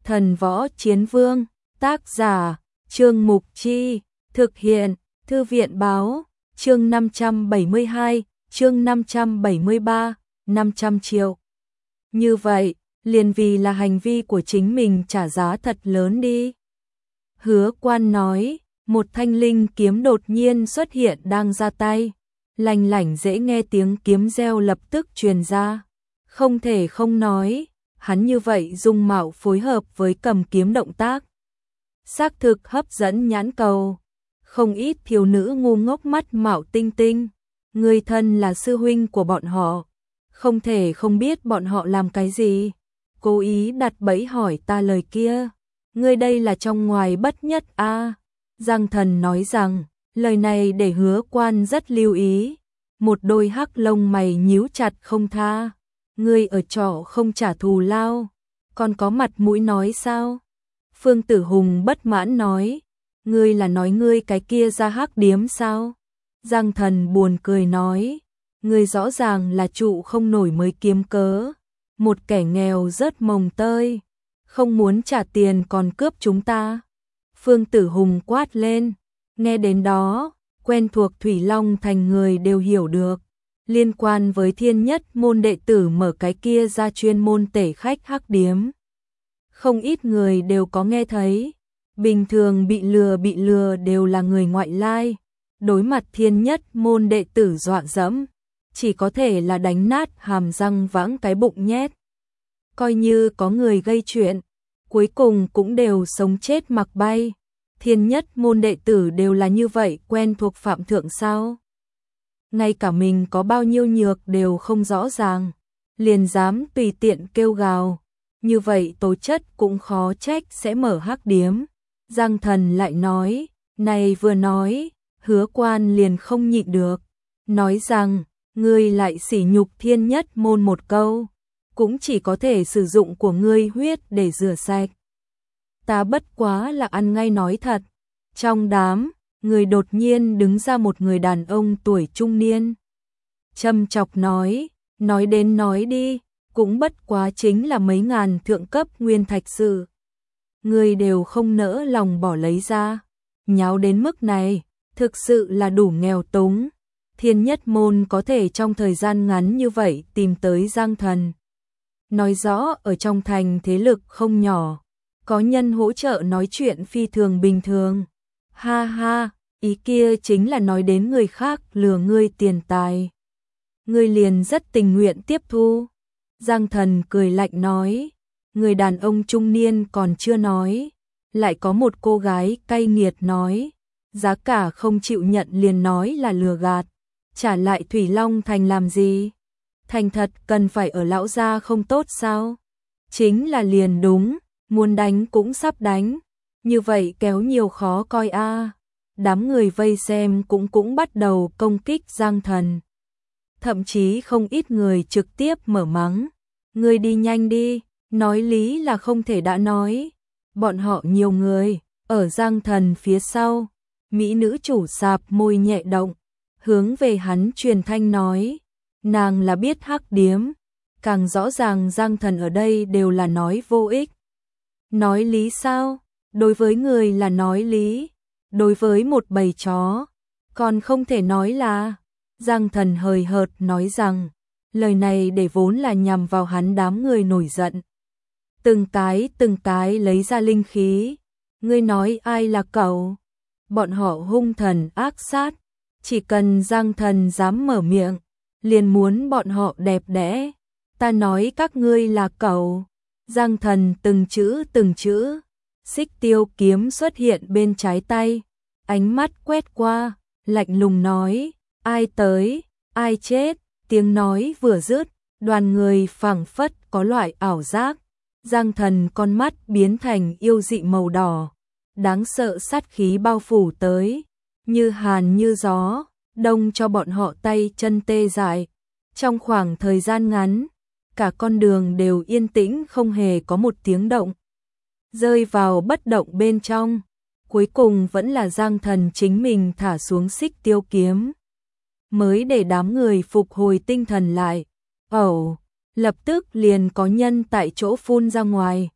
Thần Võ Chiến Vương, tác giả, Trương Mục Chi, thực hiện, Thư viện báo, chương 572, chương 573, 500 triệu. Như vậy, liền vì là hành vi của chính mình trả giá thật lớn đi. Hứa Quan nói, một thanh linh kiếm đột nhiên xuất hiện đang ra tay. Lành lảnh dễ nghe tiếng kiếm reo lập tức truyền ra. Không thể không nói, hắn như vậy dung mạo phối hợp với cầm kiếm động tác. Xác thực hấp dẫn nhãn cầu. Không ít thiếu nữ ngu ngốc mắt mạo tinh tinh. Người thân là sư huynh của bọn họ. Không thể không biết bọn họ làm cái gì. Cố ý đặt bẫy hỏi ta lời kia. Ngươi đây là trong ngoài bất nhất a. Giang Thần nói rằng, lời này để Hứa Quan rất lưu ý. Một đôi hắc lông mày nhíu chặt không tha. Ngươi ở trọ không trả thù lao, còn có mặt mũi nói sao? Phương Tử Hùng bất mãn nói, ngươi là nói ngươi cái kia ra hắc điếm sao? Giang Thần buồn cười nói, ngươi rõ ràng là trụ không nổi mới kiếm cớ. Một kẻ nghèo rớt mồng tơi, không muốn trả tiền còn cướp chúng ta. Phương Tử Hùng quát lên, nghe đến đó, quen thuộc Thủy Long Thành người đều hiểu được. Liên quan với Thiên Nhất môn đệ tử mở cái kia ra chuyên môn tể khách hắc điếm. Không ít người đều có nghe thấy, bình thường bị lừa đều là người ngoại lai, đối mặt Thiên Nhất môn đệ tử dọa dẫm, chỉ có thể là đánh nát hàm răng vãng cái bụng nhét. Coi như có người gây chuyện, cuối cùng cũng đều sống chết mặc bay. Thiên Nhất môn đệ tử đều là như vậy quen thuộc phạm thượng sao? Ngay cả mình có bao nhiêu nhược đều không rõ ràng, liền dám tùy tiện kêu gào, như vậy tố chất cũng khó trách sẽ mở hắc điếm. Giang Thần lại nói, này vừa nói, Hứa Quan liền không nhịn được, nói rằng, ngươi lại sỉ nhục Thiên Nhất môn một câu, cũng chỉ có thể sử dụng của ngươi huyết để rửa sạch. Ta bất quá là ăn ngay nói thật. Trong đám người đột nhiên đứng ra một người đàn ông tuổi trung niên. Châm chọc nói đến nói đi, cũng bất quá chính là mấy ngàn thượng cấp nguyên thạch sự. Người đều không nỡ lòng bỏ lấy ra. Nháo đến mức này, thực sự là đủ nghèo túng. Thiên Nhất môn có thể trong thời gian ngắn như vậy tìm tới Giang Thần. Nói rõ ở trong thành thế lực không nhỏ, có nhân hỗ trợ nói chuyện phi thường bình thường. Ha ha, ý kia chính là nói đến người khác lừa ngươi tiền tài. Ngươi liền rất tình nguyện tiếp thu. Giang Thần cười lạnh nói, người đàn ông trung niên còn chưa nói, lại có một cô gái cay nghiệt nói, giá cả không chịu nhận liền nói là lừa gạt, trả lại Thủy Long Thành làm gì? Thành thật cần phải ở lão gia không tốt sao? Chính là liền đúng, muốn đánh cũng sắp đánh. Như vậy kéo nhiều khó coi a. Đám người vây xem cũng bắt đầu công kích Giang Thần. Thậm chí không ít người trực tiếp mở mắng. Ngươi đi nhanh đi, nói lý là không thể đã nói. Bọn họ nhiều người, ở Giang Thần phía sau. Mỹ nữ chủ sạp môi nhẹ động, hướng về hắn truyền thanh nói. Nàng là biết hắc điếm, càng rõ ràng Giang Thần ở đây đều là nói vô ích. Nói lý sao? Đối với người là nói lý, đối với một bầy chó, còn không thể nói là. Giang Thần hời hợt nói rằng, lời này để vốn là nhằm vào hắn đám người nổi giận. Từng cái lấy ra linh khí, ngươi nói ai là cậu? Bọn họ hung thần ác sát, chỉ cần Giang Thần dám mở miệng, liền muốn bọn họ đẹp đẽ. Ta nói các ngươi là cậu. Giang Thần từng chữ. Xích tiêu kiếm xuất hiện bên trái tay, ánh mắt quét qua, lạnh lùng nói, ai tới, ai chết, tiếng nói vừa dứt, đoàn người phảng phất có loại ảo giác, Giang Thần con mắt biến thành yêu dị màu đỏ, đáng sợ sát khí bao phủ tới, như hàn như gió, đông cho bọn họ tay chân tê dại. Trong khoảng thời gian ngắn, cả con đường đều yên tĩnh không hề có một tiếng động. Rơi vào bất động bên trong, cuối cùng vẫn là Giang Thần chính mình thả xuống xích tiêu kiếm, mới để đám người phục hồi tinh thần lại. Lập tức liền có nhân tại chỗ phun ra ngoài,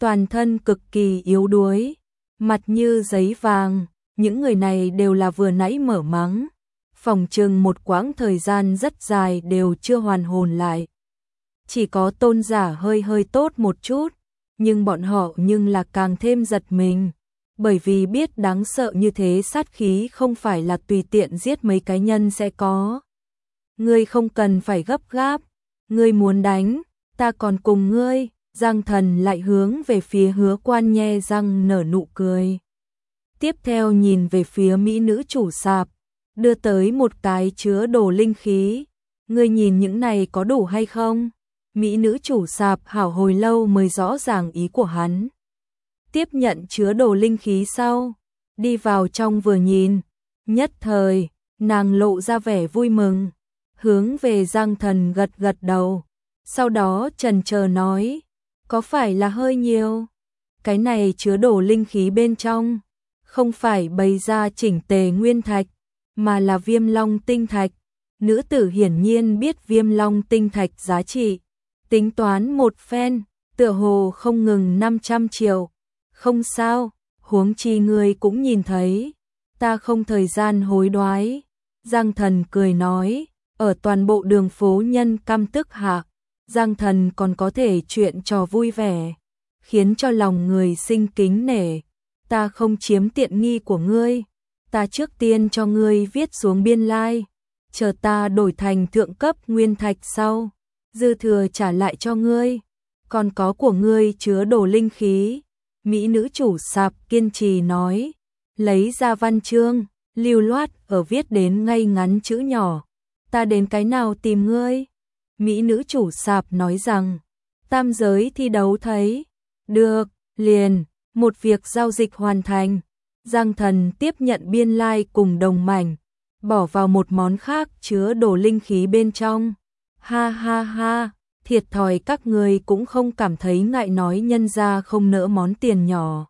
toàn thân cực kỳ yếu đuối, mặt như giấy vàng, những người này đều là vừa nãy mở mắng, phòng chừng một quãng thời gian rất dài đều chưa hoàn hồn lại. Chỉ có Tôn Giả hơi hơi tốt một chút, nhưng bọn họ nhưng là càng thêm giật mình, bởi vì biết đáng sợ như thế sát khí không phải là tùy tiện giết mấy cái nhân sẽ có. Ngươi không cần phải gấp gáp, ngươi muốn đánh, ta còn cùng ngươi. Giang Thần lại hướng về phía Hứa Quan nhe răng nở nụ cười. Tiếp theo nhìn về phía mỹ nữ chủ sạp, đưa tới một cái chứa đồ linh khí. Ngươi nhìn những này có đủ hay không? Mỹ nữ chủ sạp hảo hồi lâu mới rõ ràng ý của hắn. Tiếp nhận chứa đồ linh khí sau, đi vào trong vừa nhìn, nhất thời, nàng lộ ra vẻ vui mừng, hướng về Giang Thần gật gật đầu, sau đó chần chờ nói, có phải là hơi nhiều? Cái này chứa đồ linh khí bên trong, không phải bày ra chỉnh tề nguyên thạch, mà là Viêm Long tinh thạch. Nữ tử hiển nhiên biết Viêm Long tinh thạch giá trị, tính toán một phen, tựa hồ không ngừng 500 triệu. Không sao, huống chi ngươi cũng nhìn thấy, ta không thời gian hối đoái. Giang Thần cười nói, ở toàn bộ đường phố nhân căm tức hạ, Giang Thần còn có thể chuyện trò vui vẻ, khiến cho lòng người sinh kính nể. Ta không chiếm tiện nghi của ngươi, ta trước tiên cho ngươi viết xuống biên lai, chờ ta đổi thành thượng cấp nguyên thạch sau, dư thừa trả lại cho ngươi, còn có của ngươi chứa đồ linh khí. Mỹ nữ chủ sạp kiên trì nói, lấy ra văn chương, lưu loát ở viết đến ngay ngắn chữ nhỏ, ta đến cái nào tìm ngươi? Mỹ nữ chủ sạp nói rằng, tam giới thi đấu thấy, được, liền, một việc giao dịch hoàn thành. Giang Thần tiếp nhận biên lai cùng đồng mảnh, bỏ vào một món khác chứa đồ linh khí bên trong. Ha ha ha, thiệt thòi các người cũng không cảm thấy ngại nói nhân ra không nỡ món tiền nhỏ.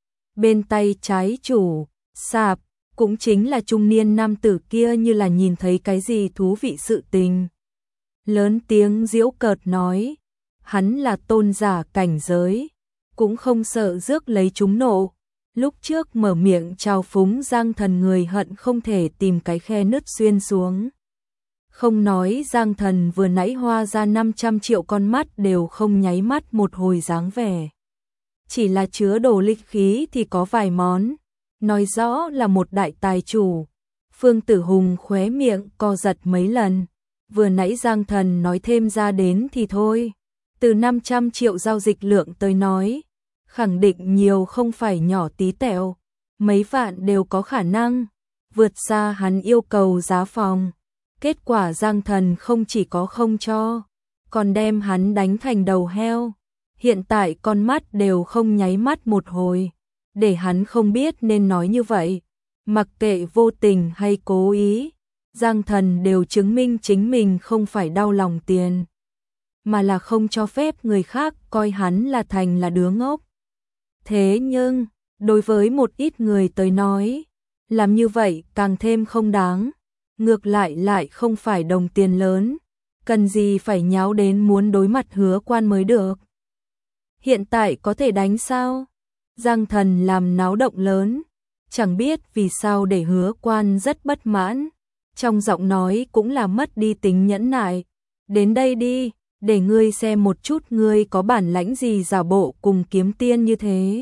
Bên tay trái chủ, sạp, cũng chính là trung niên nam tử kia như là nhìn thấy cái gì thú vị sự tình. Lớn tiếng giễu cợt nói, hắn là tôn giả cảnh giới, cũng không sợ rước lấy chúng nộ. Lúc trước mở miệng trào phúng Giang Thần người hận không thể tìm cái khe nứt xuyên xuống. Không nói Giang Thần vừa nãy hoa ra 500 triệu con mắt đều không nháy mắt một hồi dáng vẻ. Chỉ là chứa đồ linh khí thì có vài món, nói rõ là một đại tài chủ. Phương Tử Hùng khóe miệng co giật mấy lần, vừa nãy Giang Thần nói thêm ra đến thì thôi. Từ 500 triệu giao dịch lượng tới nói, khẳng định nhiều không phải nhỏ tí tẹo, mấy vạn đều có khả năng, vượt xa hắn yêu cầu giá phòng. Kết quả Giang Thần không chỉ có không cho, còn đem hắn đánh thành đầu heo. Hiện tại con mắt đều không nháy mắt một hồi, để hắn không biết nên nói như vậy. Mặc kệ vô tình hay cố ý, Giang Thần đều chứng minh chính mình không phải đau lòng tiền, mà là không cho phép người khác coi hắn là thành là đứa ngốc. Thế nhưng, đối với một ít người tới nói, làm như vậy càng thêm không đáng. Ngược lại không phải đồng tiền lớn, cần gì phải nháo đến muốn đối mặt Hứa Quan mới được. Hiện tại có thể đánh sao? Giang Thần làm náo động lớn, chẳng biết vì sao để Hứa Quan rất bất mãn, trong giọng nói cũng là mất đi tính nhẫn nại. Đến đây đi, để ngươi xem một chút ngươi có bản lãnh gì giả bộ cùng kiếm tiên như thế.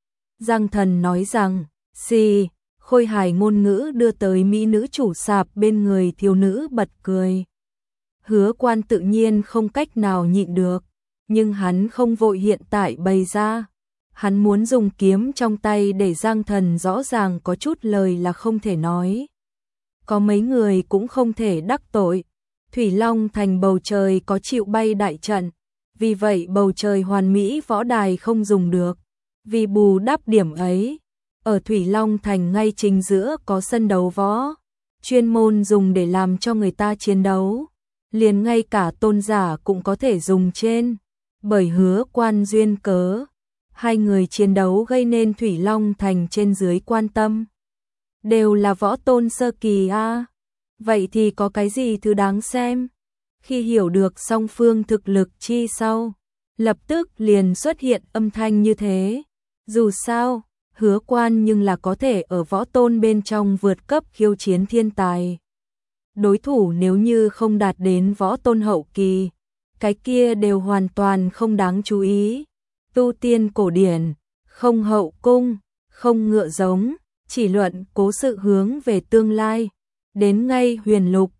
Giang Thần nói rằng, xì. Khôi hài ngôn ngữ đưa tới mỹ nữ chủ sạp bên người thiếu nữ bật cười. Hứa Quan tự nhiên không cách nào nhịn được, nhưng hắn không vội hiện tại bày ra. Hắn muốn dùng kiếm trong tay để Giang Thần rõ ràng có chút lời là không thể nói. Có mấy người cũng không thể đắc tội. Thủy Long thành bầu trời có chịu bay đại trận, vì vậy bầu trời hoàn mỹ võ đài không dùng được. Vì bù đắp điểm ấy, ở Thủy Long Thành ngay chính giữa có sân đấu võ, chuyên môn dùng để làm cho người ta chiến đấu, liền ngay cả tôn giả cũng có thể dùng trên. Bởi Hứa Quan duyên cớ, hai người chiến đấu gây nên Thủy Long Thành trên dưới quan tâm. Đều là võ tôn sơ kỳ a. Vậy thì có cái gì thứ đáng xem? Khi hiểu được song phương thực lực chi sau, lập tức liền xuất hiện âm thanh như thế. Dù sao, Hứa Quan nhưng là có thể ở võ tôn bên trong vượt cấp khiêu chiến thiên tài. Đối thủ nếu như không đạt đến võ tôn hậu kỳ, cái kia đều hoàn toàn không đáng chú ý. Tu tiên cổ điển, không hậu cung, không ngựa giống, chỉ luận cố sự hướng về tương lai. Đến ngay huyền lục,